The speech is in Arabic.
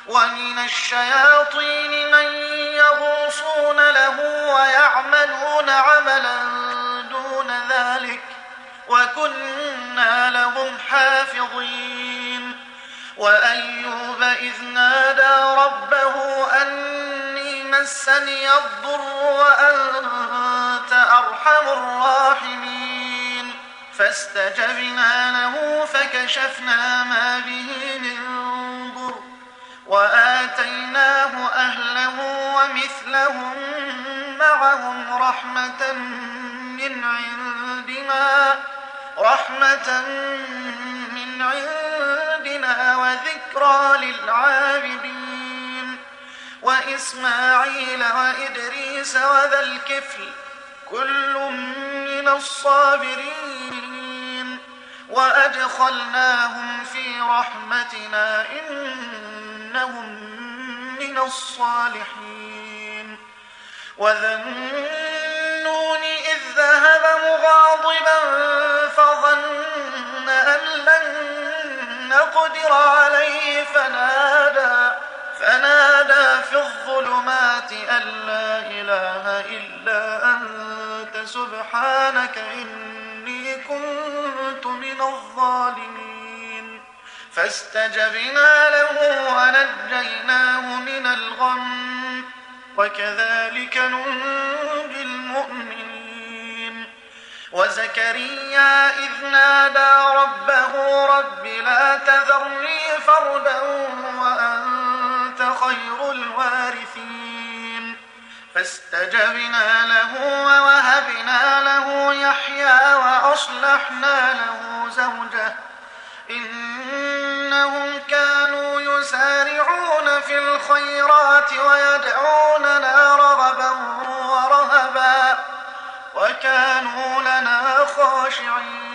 ومن الشياطين من يغوصون له ويعملون عملا دون ذلك وكنا لهم حافظين. وأيوب إذ نادى ربه أني مسني الضر وأنت أرحم الراحمين فاستجبنا له فكشفنا ما به من ضر وآتيناه أهله ومثلهم معهم رحمة من عندنا وذكرى للعابدين. وإسماعيل وإدريس وذا الكفل كل من الصابرين وأدخلناهم في رحمتنا إنهم من الصالحين. وذا النون إذ ذهب مغاضبا فظن أن لن نقدر عليه فنادى في الظلمات أن لا إله إلا أنت سبحانك إني كنت من الظالمين. فاستجبنا له ونجيناه من الغم وكذلك ننجي المؤمنين. وزكريا إذ نادى ربه رب لا تذرني فردا وأنت خير الوارثين فاستجبنا له ووهبنا له يحيى وأصلحنا له زوجه إنهم كانوا يسارعون في الخيرات ويدعوننا رغبا ورهبا وكانوا لنا خاشعين.